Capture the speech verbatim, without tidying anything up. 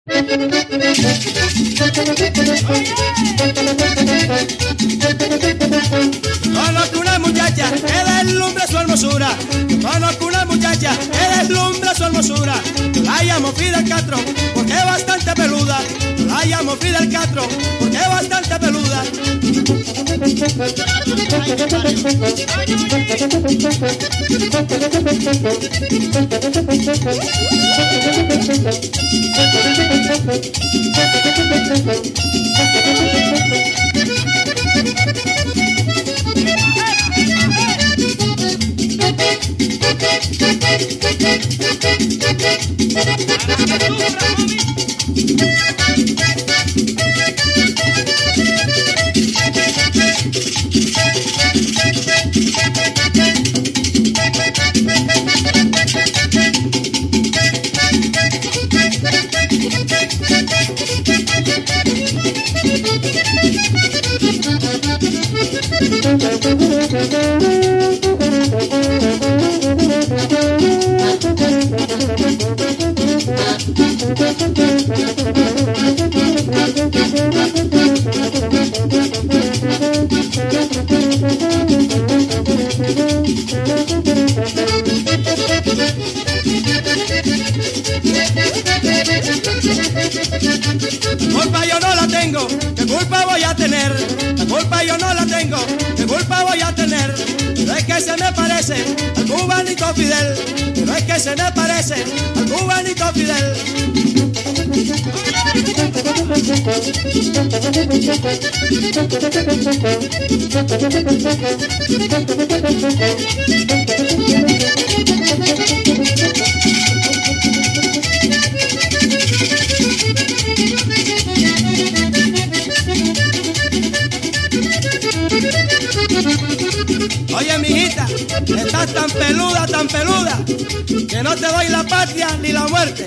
Conozco una muchacha que deslumbra su hermosura. Conozco una muchacha que deslumbra su hermosura. Yo la llamo Fidel Castro porque es bastante peluda. Yo la llamo Fidel Castro porque es bastante peluda. Culpa yo no la tengo, ¿qué culpa voy a tener? La culpa yo no la tengo, ¿qué culpa voy a tener? No es que se me parece al cubanito Fidel, no es que se me parece al cubanito Fidel. Oye, mijita, estás tan peluda, tan peluda, que no te doy la patria ni la muerte.